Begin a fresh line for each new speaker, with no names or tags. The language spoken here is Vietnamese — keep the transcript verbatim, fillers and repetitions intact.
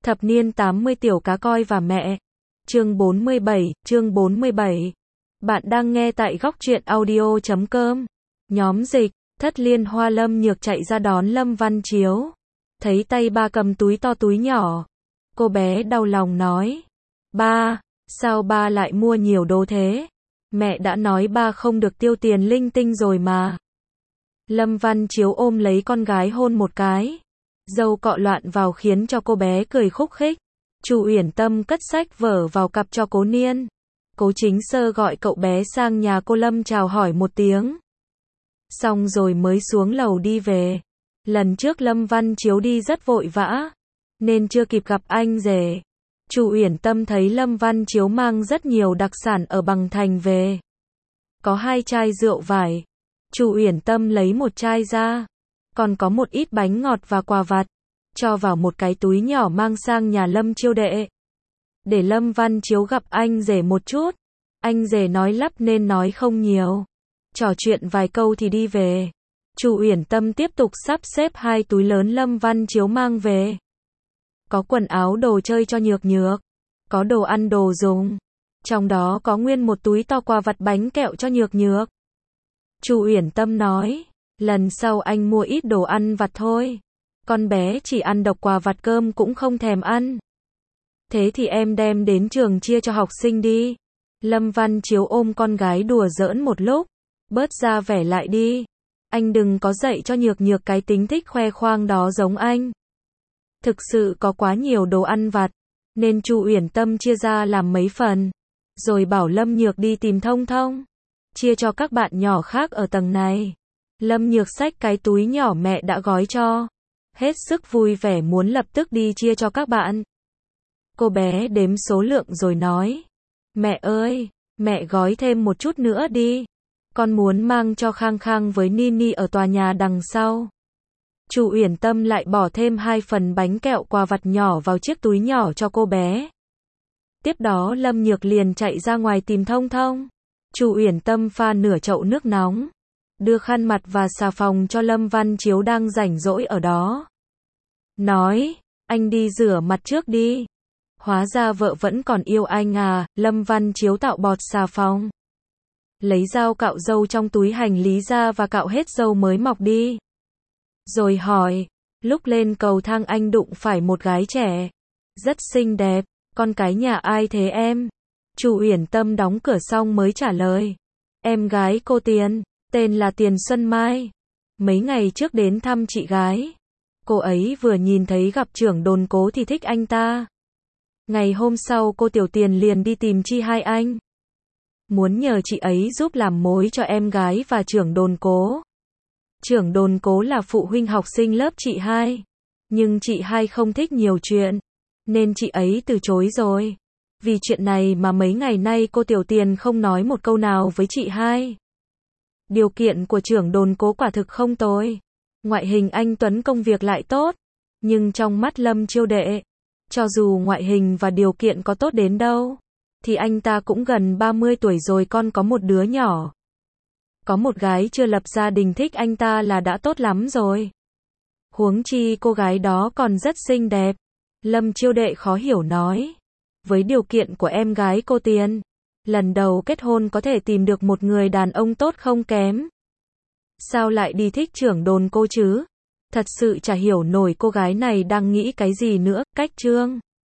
Thập niên tám mươi tiểu cá coi và mẹ. Chương bốn mươi bảy, chương bốn mươi bảy. Bạn đang nghe tại góc truyện audio chấm com. Nhóm dịch, Thất Liên Hoa Lâm Nhược chạy ra đón Lâm Văn Chiếu. Thấy tay ba cầm túi to túi nhỏ. Cô bé đau lòng nói. Ba, sao ba lại mua nhiều đồ thế? Mẹ đã nói ba không được tiêu tiền linh tinh rồi mà. Lâm Văn Chiếu ôm lấy con gái hôn một cái. Dâu cọ loạn vào khiến cho cô bé cười khúc khích. Chu Uyển Tâm cất sách vở vào cặp cho Cố Niên. Cố Chính Sơ gọi cậu bé sang nhà cô Lâm chào hỏi một tiếng. Xong rồi mới xuống lầu đi về. Lần trước Lâm Văn Chiếu đi rất vội vã, nên chưa kịp gặp anh rể. Chu Uyển Tâm thấy Lâm Văn Chiếu mang rất nhiều đặc sản ở Bằng Thành về. Có hai chai rượu vải. Chu Uyển Tâm lấy một chai ra. Còn có một ít bánh ngọt và quà vặt. Cho vào một cái túi nhỏ mang sang nhà Lâm Chiêu Đệ. Để Lâm Văn Chiếu gặp anh rể một chút. Anh rể nói lắp nên nói không nhiều. Trò chuyện vài câu thì đi về. Chu Uyển Tâm tiếp tục sắp xếp hai túi lớn Lâm Văn Chiếu mang về. Có quần áo đồ chơi cho Nhược Nhược. Có đồ ăn đồ dùng. Trong đó có nguyên một túi to quà vặt bánh kẹo cho Nhược Nhược. Chu Uyển Tâm nói. Lần sau anh mua ít đồ ăn vặt thôi. Con bé chỉ ăn độc quà vặt, cơm cũng không thèm ăn. Thế thì em đem đến trường chia cho học sinh đi. Lâm Văn Chiếu ôm con gái đùa giỡn một lúc. Bớt ra vẻ lại đi. Anh đừng có dạy cho Nhược Nhược cái tính thích khoe khoang đó giống anh. Thực sự có quá nhiều đồ ăn vặt, nên Chu Uyển Tâm chia ra làm mấy phần. Rồi bảo Lâm Nhược đi tìm Thông Thông. Chia cho các bạn nhỏ khác ở tầng này. Lâm Nhược xách cái túi nhỏ mẹ đã gói cho. Hết sức vui vẻ muốn lập tức đi chia cho các bạn. Cô bé đếm số lượng rồi nói. Mẹ ơi, mẹ gói thêm một chút nữa đi. Con muốn mang cho Khang Khang với Nini ở tòa nhà đằng sau. Chu Uyển Tâm lại bỏ thêm hai phần bánh kẹo quà vặt nhỏ vào chiếc túi nhỏ cho cô bé. Tiếp đó Lâm Nhược liền chạy ra ngoài tìm Thông Thông. Chu Uyển Tâm pha nửa chậu nước nóng. Đưa khăn mặt và xà phòng cho Lâm Văn Chiếu đang rảnh rỗi ở đó. Nói, anh đi rửa mặt trước đi. Hóa ra vợ vẫn còn yêu anh à. Lâm Văn Chiếu tạo bọt xà phòng. Lấy dao cạo râu trong túi hành lý ra và cạo hết râu mới mọc đi. Rồi hỏi, lúc lên cầu thang anh đụng phải một gái trẻ. Rất xinh đẹp, con cái nhà ai thế em? Chu Uyển Tâm đóng cửa xong mới trả lời. Em gái cô Tiền, tên là Tiền Xuân Mai. Mấy ngày trước đến thăm chị gái. Cô ấy vừa nhìn thấy gặp trưởng đồn Cố thì thích anh ta. Ngày hôm sau cô Tiểu Tiền liền đi tìm Chi Hai Anh. Muốn nhờ chị ấy giúp làm mối cho em gái và trưởng đồn Cố. Trưởng đồn Cố là phụ huynh học sinh lớp chị Hai. Nhưng chị Hai không thích nhiều chuyện. Nên chị ấy từ chối rồi. Vì chuyện này mà mấy ngày nay cô Tiểu Tiền không nói một câu nào với chị Hai. Điều kiện của trưởng đồn Cố quả thực không tồi. Ngoại hình anh tuấn, công việc lại tốt. Nhưng trong mắt Lâm Chiêu Đệ, cho dù ngoại hình và điều kiện có tốt đến đâu, thì anh ta cũng gần ba mươi tuổi rồi, con có một đứa nhỏ. Có một gái chưa lập gia đình thích anh ta là đã tốt lắm rồi. Huống chi cô gái đó còn rất xinh đẹp. Lâm Chiêu Đệ khó hiểu nói. Với điều kiện của em gái cô Tiền, lần đầu kết hôn có thể tìm được một người đàn ông tốt không kém. Sao lại đi thích trưởng đồn Cố chứ? Thật sự chả hiểu nổi cô gái này đang nghĩ cái gì nữa. Cách chương